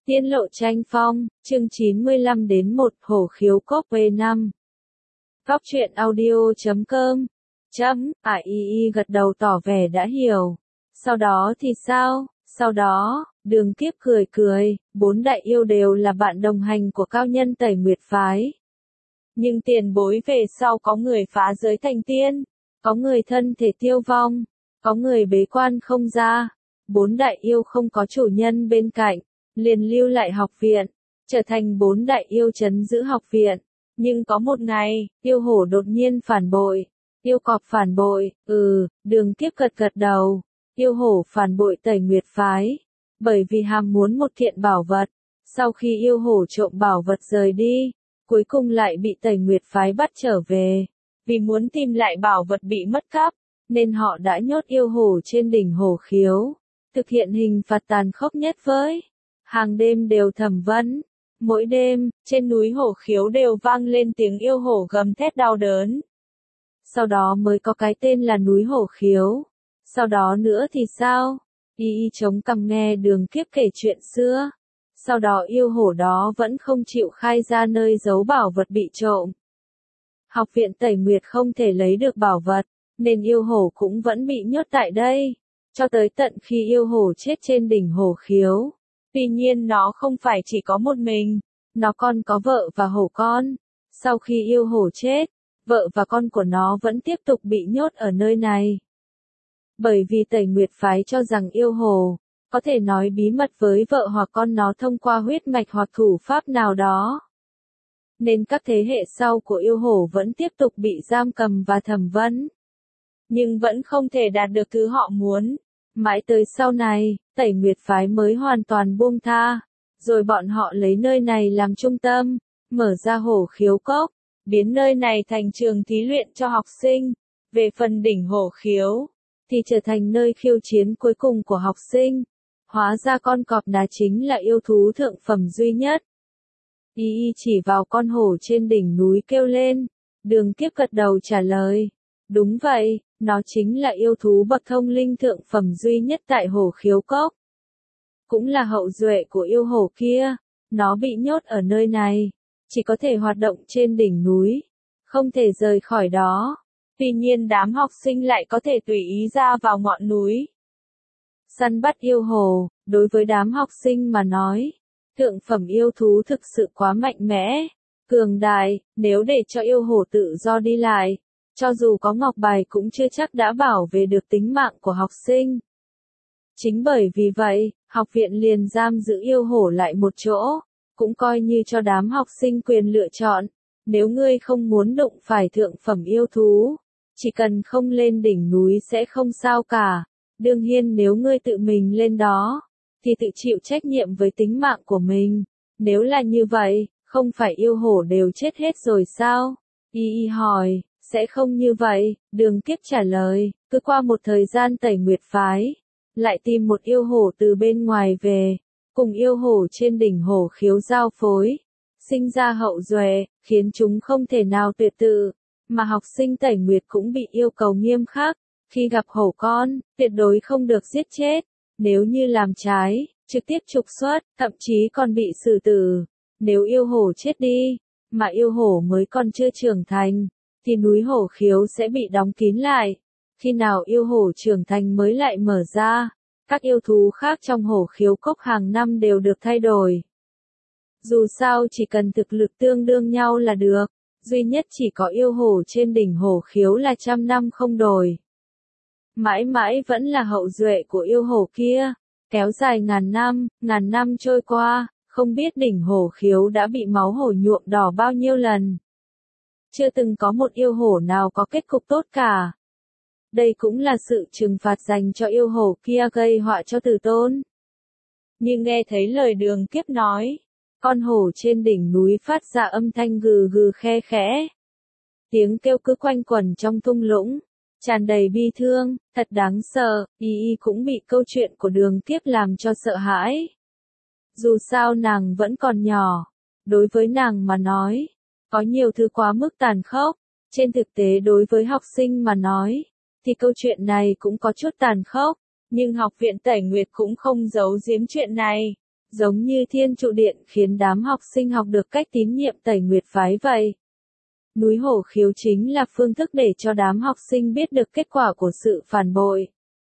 Tiên lộ tranh phong, chương 95 đến 1 Hổ khiếu cốc V5. Góc truyện audio.com. Y gật đầu tỏ vẻ đã hiểu. Sau đó thì sao? Sau đó, Đường Kiếp cười cười, 4 đại yêu đều là bạn đồng hành của cao nhân Tẩy Nguyệt Phái. Nhưng tiền bối về sau có người phá giới thành tiên, có người thân thể tiêu vong, có người bế quan không ra. 4 đại yêu không có chủ nhân bên cạnh, liền lưu lại học viện, trở thành 4 đại yêu trấn giữ học viện. Nhưng có một ngày, yêu hổ đột nhiên phản bội, yêu cọp phản bội, Đường Kiếp gật đầu, yêu hổ phản bội Tẩy Nguyệt Phái, bởi vì ham muốn một kiện bảo vật. Sau khi yêu hổ trộm bảo vật rời đi, cuối cùng lại bị Tẩy Nguyệt Phái bắt trở về. Vì muốn tìm lại bảo vật bị mất cắp, nên họ đã nhốt yêu hổ trên đỉnh Hổ Khiếu, thực hiện hình phạt tàn khốc nhất với. Hàng đêm đều thẩm vấn. Mỗi đêm, trên núi Hổ Khiếu đều vang lên tiếng yêu hổ gầm thét đau đớn. Sau đó mới có cái tên là núi Hổ Khiếu. Sau đó nữa thì sao? Y chống cằm nghe Đường Kiếp kể chuyện xưa. Sau đó yêu hổ đó vẫn không chịu khai ra nơi giấu bảo vật bị trộm. Học viện Tẩy Nguyệt không thể lấy được bảo vật, nên yêu hổ cũng vẫn bị nhốt tại đây, cho tới tận khi yêu hổ chết trên đỉnh Hổ Khiếu. Tuy nhiên nó không phải chỉ có một mình, nó còn có vợ và hổ con. Sau khi yêu hổ chết, vợ và con của nó vẫn tiếp tục bị nhốt ở nơi này. Bởi vì Tẩy Nguyệt Phái cho rằng yêu hổ có thể nói bí mật với vợ hoặc con nó thông qua huyết mạch hoặc thủ pháp nào đó, nên các thế hệ sau của yêu hổ vẫn tiếp tục bị giam cầm và thẩm vấn. Nhưng vẫn không thể đạt được thứ họ muốn. Mãi tới sau này, Tẩy Nguyệt Phái mới hoàn toàn buông tha, rồi bọn họ lấy nơi này làm trung tâm, mở ra Hổ Khiếu Cốc, biến nơi này thành trường thí luyện cho học sinh. Về phần đỉnh Hổ Khiếu, thì trở thành nơi khiêu chiến cuối cùng của học sinh. Hóa ra con cọp đá chính là yêu thú thượng phẩm duy nhất. Y chỉ vào con hổ trên đỉnh núi kêu lên. Đường Kiếp gật đầu trả lời. Đúng vậy, nó chính là yêu thú bậc thông linh thượng phẩm duy nhất tại Hổ Khiếu Cốc. Cũng là hậu duệ của yêu hổ kia. Nó bị nhốt ở nơi này, chỉ có thể hoạt động trên đỉnh núi, không thể rời khỏi đó. Tuy nhiên đám học sinh lại có thể tùy ý ra vào ngọn núi săn bắt yêu hổ. Đối với đám học sinh mà nói, thượng phẩm yêu thú thực sự quá mạnh mẽ, cường đại, nếu để cho yêu hổ tự do đi lại, cho dù có ngọc bài cũng chưa chắc đã bảo vệ được tính mạng của học sinh. Chính bởi vì vậy, học viện liền giam giữ yêu hổ lại một chỗ, cũng coi như cho đám học sinh quyền lựa chọn. Nếu ngươi không muốn đụng phải thượng phẩm yêu thú, chỉ cần không lên đỉnh núi sẽ không sao cả. Đương nhiên nếu ngươi tự mình lên đó, thì tự chịu trách nhiệm với tính mạng của mình. Nếu là như vậy, không phải yêu hổ đều chết hết rồi sao? Y hỏi, sẽ không như vậy, Đường Kiếp trả lời, cứ qua một thời gian Tẩy Nguyệt Phái, lại tìm một yêu hổ từ bên ngoài về, cùng yêu hổ trên đỉnh Hổ Khiếu giao phối, sinh ra hậu duệ, khiến chúng không thể nào tuyệt tự, mà học sinh Tẩy Nguyệt cũng bị yêu cầu nghiêm khắc, khi gặp hổ con, tuyệt đối không được giết chết, nếu như làm trái, trực tiếp trục xuất, thậm chí còn bị xử tử. Nếu yêu hổ chết đi, mà yêu hổ mới còn chưa trưởng thành, thì núi Hổ Khiếu sẽ bị đóng kín lại. Khi nào yêu hổ trưởng thành mới lại mở ra, các yêu thú khác trong Hổ Khiếu Cốc hàng năm đều được thay đổi. Dù sao chỉ cần thực lực tương đương nhau là được, duy nhất chỉ có yêu hổ trên đỉnh Hổ Khiếu là 100 năm không đổi. Mãi mãi vẫn là hậu duệ của yêu hổ kia, kéo dài ngàn năm trôi qua, không biết đỉnh Hổ Khiếu đã bị máu hổ nhuộm đỏ bao nhiêu lần. Chưa từng có một yêu hổ nào có kết cục tốt cả. Đây cũng là sự trừng phạt dành cho yêu hổ kia gây họa cho Tử Tôn. Nhưng nghe thấy lời Đường Kiếp nói, con hổ trên đỉnh núi phát ra âm thanh gừ gừ khe khẽ. Tiếng kêu cứ quanh quẩn trong thung lũng, tràn đầy bi thương, thật đáng sợ. Y cũng bị câu chuyện của Đường Kiếp làm cho sợ hãi. Dù sao nàng vẫn còn nhỏ, đối với nàng mà nói, có nhiều thứ quá mức tàn khốc. Trên thực tế đối với học sinh mà nói, thì câu chuyện này cũng có chút tàn khốc, nhưng học viện Tẩy Nguyệt cũng không giấu giếm chuyện này. giống như Thiên Trụ Điện khiến đám học sinh học được cách tín nhiệm Tẩy Nguyệt phái vậy. Núi hổ khiếu chính là phương thức để cho đám học sinh biết được kết quả của sự phản bội.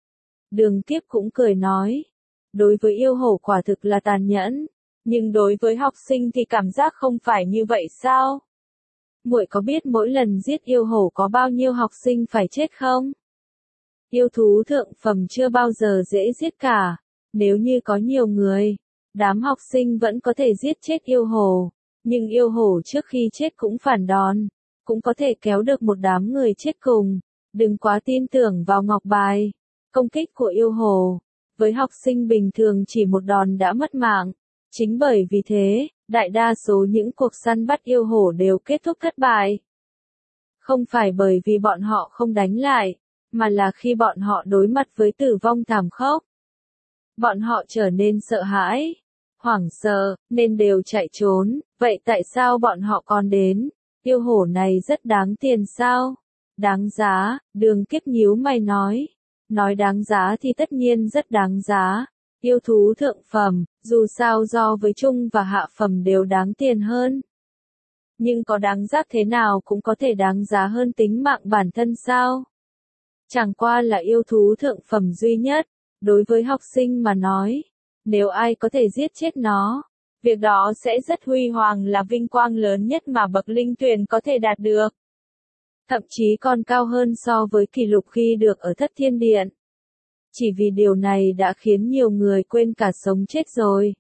Đường Kiếp cũng cười nói, đối với yêu hổ quả thực là tàn nhẫn, nhưng đối với học sinh thì cảm giác không phải như vậy sao? Muội có biết mỗi lần giết yêu hổ có bao nhiêu học sinh phải chết không? Yêu thú thượng phẩm chưa bao giờ dễ giết cả, nếu như có nhiều người, đám học sinh vẫn có thể giết chết yêu hổ, nhưng yêu hổ trước khi chết cũng phản đòn, cũng có thể kéo được một đám người chết cùng. Đừng quá tin tưởng vào ngọc bài, công kích của yêu hổ, với học sinh bình thường chỉ một đòn đã mất mạng. Chính bởi vì thế, đại đa số những cuộc săn bắt yêu hổ đều kết thúc thất bại. Không phải bởi vì bọn họ không đánh lại, mà là khi bọn họ đối mặt với tử vong thảm khốc. Bọn họ trở nên sợ hãi, hoảng sợ, nên đều chạy trốn. Vậy tại sao bọn họ còn đến? Yêu hổ này rất đáng tiền sao? Đáng giá, Đường Kiếp nhíu mày nói. Nói đáng giá thì tất nhiên rất đáng giá. Yêu thú thượng phẩm, dù sao so với trung và hạ phẩm đều đáng tiền hơn. Nhưng có đáng giá thế nào cũng có thể đáng giá hơn tính mạng bản thân sao? Chẳng qua là yêu thú thượng phẩm duy nhất, đối với học sinh mà nói, nếu ai có thể giết chết nó, việc đó sẽ rất huy hoàng, là vinh quang lớn nhất mà bậc linh tuyển có thể đạt được. Thậm chí còn cao hơn so với kỷ lục khi được ở Thất Thiên Điện. Chỉ vì điều này đã khiến nhiều người quên cả sống chết rồi.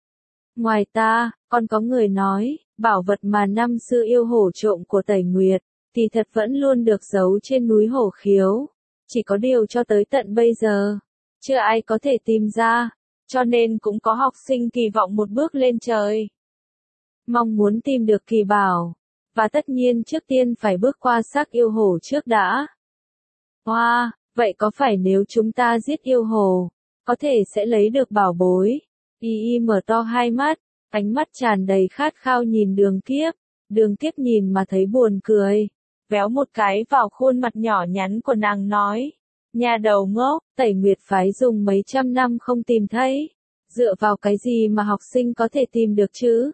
Ngoài ta, còn có người nói, bảo vật mà năm xưa yêu hổ trộm của Tẩy Nguyệt, thì thật vẫn luôn được giấu trên núi hổ khiếu. Chỉ có điều cho tới tận bây giờ, chưa ai có thể tìm ra, cho nên cũng có học sinh kỳ vọng một bước lên trời. Mong muốn tìm được kỳ bảo, và tất nhiên trước tiên phải bước qua xác yêu hổ trước đã. Wow, vậy có phải nếu chúng ta giết yêu hổ, có thể sẽ lấy được bảo bối? Y mở to hai mắt, ánh mắt tràn đầy khát khao nhìn Đường Kiếp. Đường Kiếp nhìn mà thấy buồn cười, véo một cái vào khuôn mặt nhỏ nhắn của nàng nói, nhà đầu ngốc, Tẩy Nguyệt phái dùng mấy trăm năm không tìm thấy, dựa vào cái gì mà học sinh có thể tìm được chứ?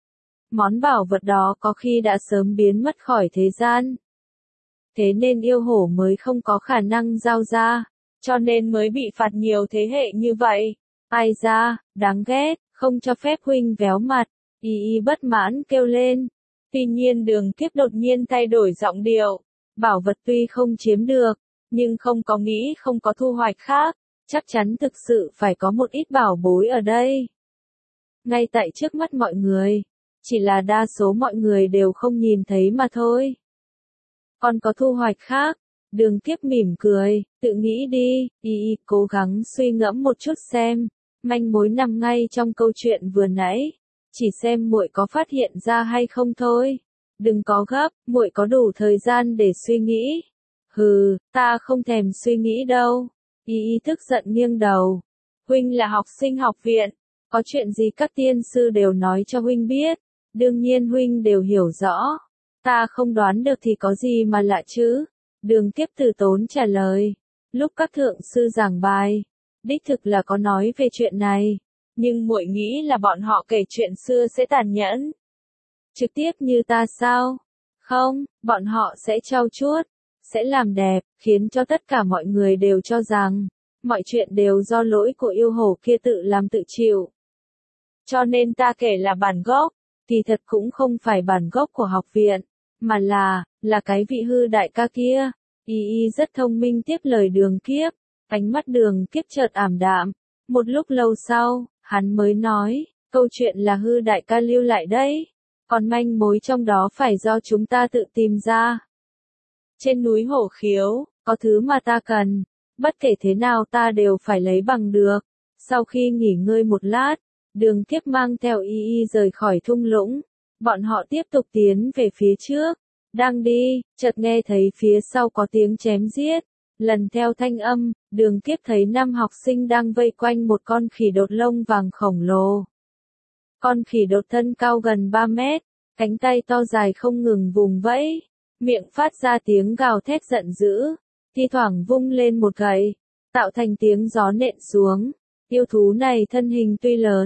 Món bảo vật đó có khi đã sớm biến mất khỏi thế gian. Thế nên yêu hổ mới không có khả năng giao ra, cho nên mới bị phạt nhiều thế hệ như vậy. Ai ra, đáng ghét, không cho phép huynh véo mặt. Y bất mãn kêu lên. Tuy nhiên Đường Kiếp đột nhiên thay đổi giọng điệu. Bảo vật tuy không chiếm được, nhưng không có nghĩ không có thu hoạch khác. Chắc chắn thực sự phải có một ít bảo bối ở đây. Ngay tại trước mắt mọi người. Chỉ là đa số mọi người đều không nhìn thấy mà thôi. Còn có thu hoạch khác. Đường Kiếp mỉm cười, tự nghĩ đi. Y cố gắng suy ngẫm một chút xem. Manh mối nằm ngay trong câu chuyện vừa nãy. Chỉ xem muội có phát hiện ra hay không thôi. Đừng có gấp, muội có đủ thời gian để suy nghĩ. Hừ, ta không thèm suy nghĩ đâu. Y tức giận nghiêng đầu. Huynh là học sinh học viện. Có chuyện gì các tiên sư đều nói cho huynh biết. Đương nhiên huynh đều hiểu rõ. Ta không đoán được thì có gì mà lạ chứ. Đường Kiếp từ tốn trả lời. Lúc các thượng sư giảng bài, đích thực là có nói về chuyện này. Nhưng muội nghĩ là bọn họ kể chuyện xưa sẽ tàn nhẫn. Trực tiếp như ta sao? Không, bọn họ sẽ trau chuốt, sẽ làm đẹp, khiến cho tất cả mọi người đều cho rằng, mọi chuyện đều do lỗi của yêu hổ kia tự làm tự chịu. Cho nên ta kể là bản gốc, thì thật cũng không phải bản gốc của học viện, mà là cái vị hư đại ca kia. Y rất thông minh tiếp lời Đường Kiếp, ánh mắt Đường Kiếp chợt ảm đạm. Một lúc lâu sau, hắn mới nói, câu chuyện là hư đại ca lưu lại đấy, còn manh mối trong đó phải do chúng ta tự tìm ra. Trên núi hổ khiếu, có thứ mà ta cần, bất kể thế nào ta đều phải lấy bằng được. Sau khi nghỉ ngơi một lát, Đường Kiếp mang theo Y rời khỏi thung lũng, bọn họ tiếp tục tiến về phía trước. Đang đi, chợt nghe thấy phía sau có tiếng chém giết. Lần theo thanh âm, Đường Kiếp thấy 5 học sinh đang vây quanh một con khỉ đột lông vàng khổng lồ. Con khỉ đột thân cao gần 3 mét, cánh tay to dài không ngừng vùng vẫy, miệng phát ra tiếng gào thét giận dữ, thi thoảng vung lên một gậy, tạo thành tiếng gió nện xuống. Yêu thú này thân hình tuy lớn,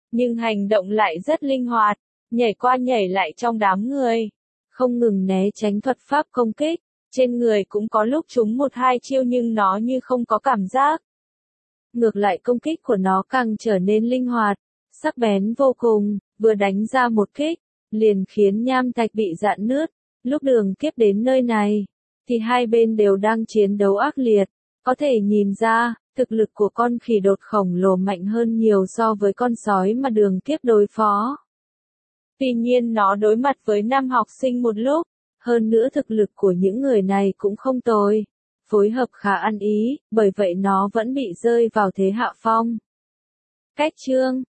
nhưng hành động lại rất linh hoạt, nhảy qua nhảy lại trong đám người, không ngừng né tránh thuật pháp công kích. Trên người cũng có lúc trúng một hai chiêu nhưng nó như không có cảm giác. Ngược lại công kích của nó càng trở nên linh hoạt, sắc bén vô cùng, vừa đánh ra một kích, liền khiến nham thạch bị rạn nứt. Lúc Đường Kiếp đến nơi này, thì hai bên đều đang chiến đấu ác liệt, có thể nhìn ra, thực lực của con khỉ đột khổng lồ mạnh hơn nhiều so với con sói mà Đường Kiếp đối phó. Tuy nhiên nó đối mặt với 5 học sinh một lúc, hơn nữa thực lực của những người này cũng không tồi, phối hợp khá ăn ý, bởi vậy nó vẫn bị rơi vào thế hạ phong. Cách chương